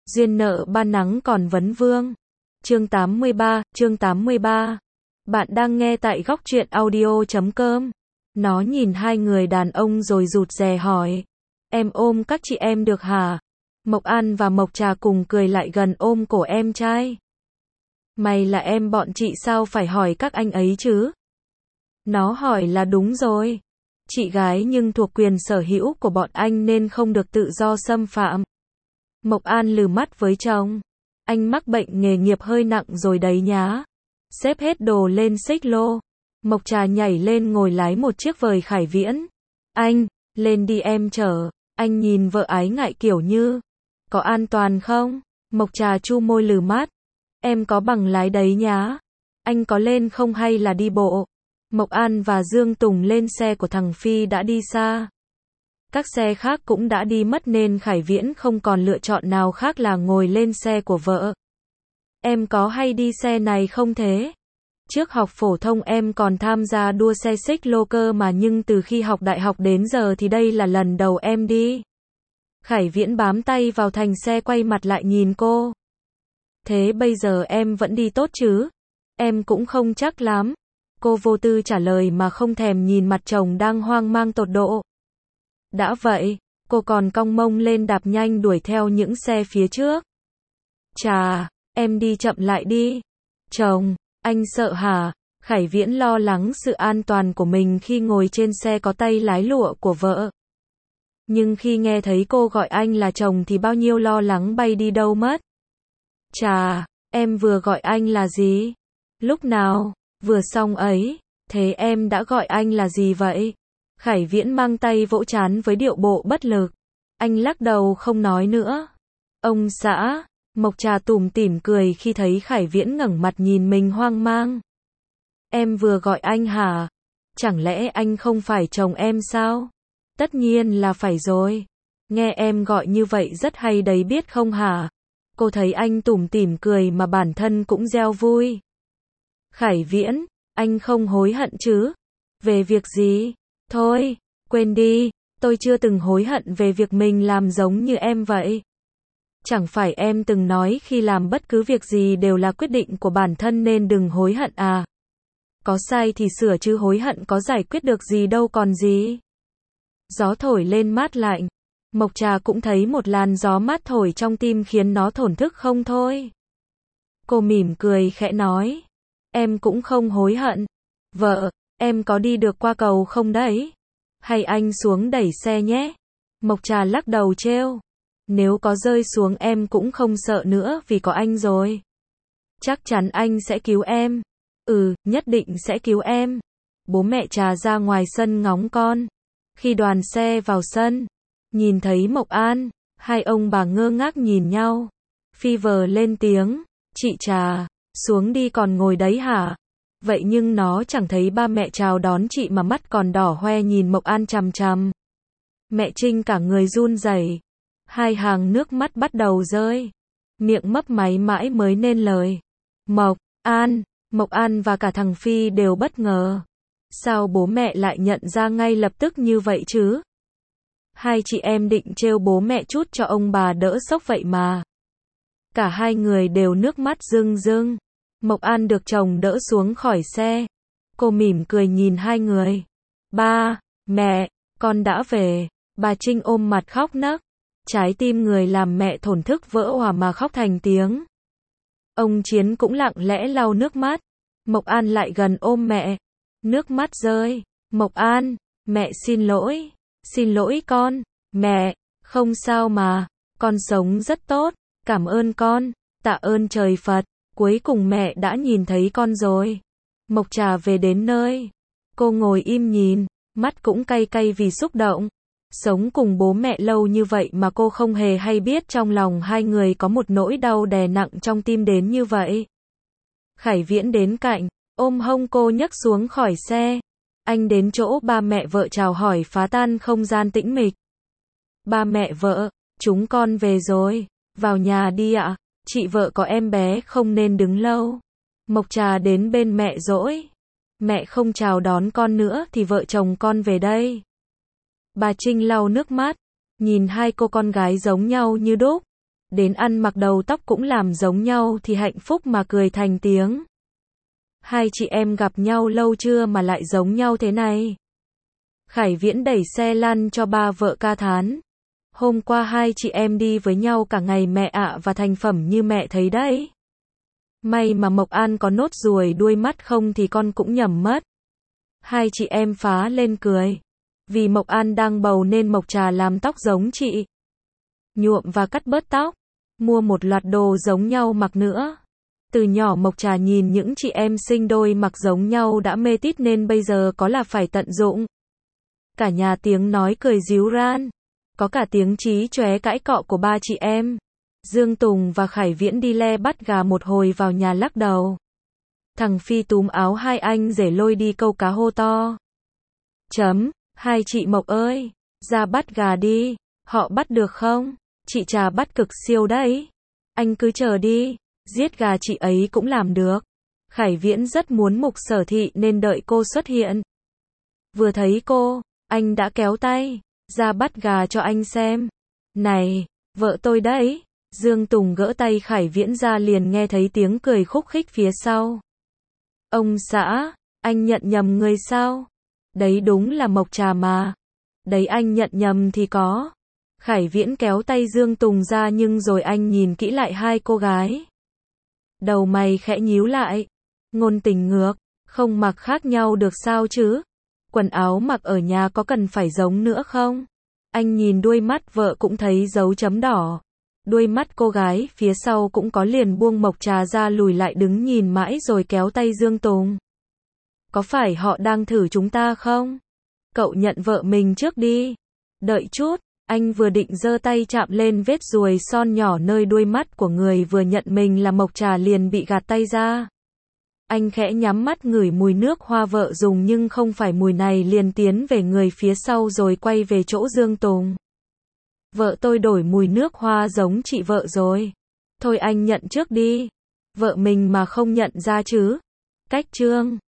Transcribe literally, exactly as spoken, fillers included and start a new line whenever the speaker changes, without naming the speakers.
Duyên nợ ban nắng còn vấn vương. Chương tám mươi ba, chương tám mươi ba. Bạn đang nghe tại góc truyện audio chấm com. Nó nhìn hai người đàn ông rồi rụt rè hỏi. Em ôm các chị em được hả? Mộc An và Mộc Trà cùng cười lại gần ôm cổ em trai. Mày là em bọn chị sao phải hỏi các anh ấy chứ? Nó hỏi là đúng rồi. Chị gái nhưng thuộc quyền sở hữu của bọn anh nên không được tự do xâm phạm. Mộc An lừ mắt với chồng. Anh mắc bệnh nghề nghiệp hơi nặng rồi đấy nhá. Xếp hết đồ lên xích lô. Mộc Trà nhảy lên ngồi lái một chiếc vời Khải Viễn. Anh, lên đi em chở. Anh nhìn vợ ái ngại kiểu như. Có an toàn không? Mộc Trà chu môi lừ mắt. Em có bằng lái đấy nhá. Anh có lên không hay là đi bộ? Mộc An và Dương Tùng lên xe của thằng Phi đã đi xa. Các xe khác cũng đã đi mất nên Khải Viễn không còn lựa chọn nào khác là ngồi lên xe của vợ. Em có hay đi xe này không thế? Trước học phổ thông em còn tham gia đua xe xích lô cơ mà, nhưng từ khi học đại học đến giờ thì đây là lần đầu em đi. Khải Viễn bám tay vào thành xe quay mặt lại nhìn cô. Thế bây giờ em vẫn đi tốt chứ? Em cũng không chắc lắm. Cô vô tư trả lời mà không thèm nhìn mặt chồng đang hoang mang tột độ. Đã vậy, cô còn cong mông lên đạp nhanh đuổi theo những xe phía trước. Chà, em đi chậm lại đi. Chồng, anh sợ hả? Khải Viễn lo lắng sự an toàn của mình khi ngồi trên xe có tay lái lụa của vợ. Nhưng khi nghe thấy cô gọi anh là chồng thì bao nhiêu lo lắng bay đi đâu mất. Chà, em vừa gọi anh là gì? Lúc nào? Vừa xong ấy. Thế em đã gọi anh là gì vậy? Khải Viễn mang tay vỗ trán với điệu bộ bất lực. Anh lắc đầu không nói nữa. Ông xã. Mộc Trà tủm tỉm cười khi thấy Khải Viễn ngẩng mặt nhìn mình hoang mang. Em vừa gọi anh hả? Chẳng lẽ anh không phải chồng em sao? Tất nhiên là phải rồi. Nghe em gọi như vậy rất hay đấy biết không hả? Cô thấy anh tủm tỉm cười mà bản thân cũng reo vui. Khải Viễn, anh không hối hận chứ? Về việc gì? Thôi, quên đi, tôi chưa từng hối hận về việc mình làm giống như em vậy. Chẳng phải em từng nói khi làm bất cứ việc gì đều là quyết định của bản thân nên đừng hối hận à? Có sai thì sửa chứ hối hận có giải quyết được gì đâu còn gì. Gió thổi lên mát lạnh. Mộc Trà cũng thấy một làn gió mát thổi trong tim khiến nó thổn thức không thôi. Cô mỉm cười khẽ nói. Em cũng không hối hận. Vợ, em có đi được qua cầu không đấy? Hay anh xuống đẩy xe nhé? Mộc Trà lắc đầu trêu. Nếu có rơi xuống em cũng không sợ nữa vì có anh rồi. Chắc chắn anh sẽ cứu em. Ừ, nhất định sẽ cứu em. Bố mẹ Trà ra ngoài sân ngóng con. Khi đoàn xe vào sân, nhìn thấy Mộc An, hai ông bà ngơ ngác nhìn nhau. Phi vờ lên tiếng. Chị Trà, xuống đi còn ngồi đấy hả? Vậy nhưng nó chẳng thấy ba mẹ chào đón chị mà mắt còn đỏ hoe nhìn Mộc An chằm chằm. Mẹ Trinh cả người run rẩy. Hai hàng nước mắt bắt đầu rơi. Miệng mấp máy mãi mới nên lời. Mộc An, Mộc An và cả thằng Phi đều bất ngờ. Sao bố mẹ lại nhận ra ngay lập tức như vậy chứ? Hai chị em định trêu bố mẹ chút cho ông bà đỡ sốc vậy mà. Cả hai người đều nước mắt rưng rưng. Mộc An được chồng đỡ xuống khỏi xe. Cô mỉm cười nhìn hai người. Ba, mẹ, con đã về. Bà Trinh ôm mặt khóc nấc. Trái tim người làm mẹ thổn thức vỡ òa mà khóc thành tiếng. Ông Chiến cũng lặng lẽ lau nước mắt. Mộc An lại gần ôm mẹ. Nước mắt rơi. Mộc An, mẹ xin lỗi. Xin lỗi con. Mẹ, không sao mà. Con sống rất tốt. Cảm ơn con. Tạ ơn trời Phật. Cuối cùng mẹ đã nhìn thấy con rồi. Mộc Trà về đến nơi. Cô ngồi im nhìn. Mắt cũng cay cay vì xúc động. Sống cùng bố mẹ lâu như vậy mà cô không hề hay biết trong lòng hai người có một nỗi đau đè nặng trong tim đến như vậy. Khải Viễn đến cạnh, ôm hông cô nhấc xuống khỏi xe. Anh đến chỗ ba mẹ vợ chào hỏi phá tan không gian tĩnh mịch. Ba mẹ vợ, chúng con về rồi, vào nhà đi ạ, chị vợ có em bé không nên đứng lâu. Mộc Trà đến bên mẹ dỗi. Mẹ không chào đón con nữa thì vợ chồng con về đây. Bà Trinh lau nước mắt, nhìn hai cô con gái giống nhau như đúc. đến ăn mặc đầu tóc cũng làm giống nhau thì hạnh phúc mà cười thành tiếng. Hai chị em gặp nhau lâu chưa mà lại giống nhau thế này? Khải Viễn đẩy xe lăn cho ba vợ ca thán. Hôm qua hai chị em đi với nhau cả ngày mẹ ạ, và thành phẩm như mẹ thấy đấy. May mà Mộc An có nốt ruồi đuôi mắt, không thì con cũng nhầm mất. Hai chị em phá lên cười. Vì Mộc An đang bầu nên Mộc Trà làm tóc giống chị. Nhuộm và cắt bớt tóc. Mua một loạt đồ giống nhau mặc nữa. Từ nhỏ Mộc Trà nhìn những chị em sinh đôi mặc giống nhau đã mê tít nên bây giờ có là phải tận dụng. Cả nhà tiếng nói cười ríu ran. Có cả tiếng chí chóe cãi cọ của ba chị em. Dương Tùng và Khải Viễn đi le bắt gà một hồi vào nhà lắc đầu. Thằng Phi túm áo hai anh rể lôi đi câu cá hô to. Chấm, hai chị Mộc ơi, ra bắt gà đi, họ bắt được không? Chị Trà bắt cực siêu đấy. Anh cứ chờ đi, giết gà chị ấy cũng làm được. Khải Viễn rất muốn Mục Sở Thị nên đợi cô xuất hiện. Vừa thấy cô, anh đã kéo tay, ra bắt gà cho anh xem. Này, vợ tôi đấy. Dương Tùng gỡ tay Khải Viễn ra liền nghe thấy tiếng cười khúc khích phía sau. Ông xã, anh nhận nhầm người sao? Đấy đúng là Mộc Trà mà. Đấy anh nhận nhầm thì có. Khải Viễn kéo tay Dương Tùng ra nhưng rồi anh nhìn kỹ lại hai cô gái. Đầu mày khẽ nhíu lại. Ngôn tình ngược, không mặc khác nhau được sao chứ? Quần áo mặc ở nhà có cần phải giống nữa không? Anh nhìn đuôi mắt vợ cũng thấy dấu chấm đỏ. Đuôi mắt cô gái phía sau cũng có liền buông Mộc Trà ra lùi lại đứng nhìn mãi rồi kéo tay Dương Tùng. Có phải họ đang thử chúng ta không? Cậu nhận vợ mình trước đi. Đợi chút, anh vừa định giơ tay chạm lên vết ruồi son nhỏ nơi đuôi mắt của người vừa nhận mình là Mộc Trà liền bị gạt tay ra. Anh khẽ nhắm mắt ngửi mùi nước hoa vợ dùng nhưng không phải mùi này liền tiến về người phía sau rồi quay về chỗ Dương Tùng. Vợ tôi đổi mùi nước hoa giống chị vợ rồi. Thôi anh nhận trước đi. Vợ mình mà không nhận ra chứ. Cách chương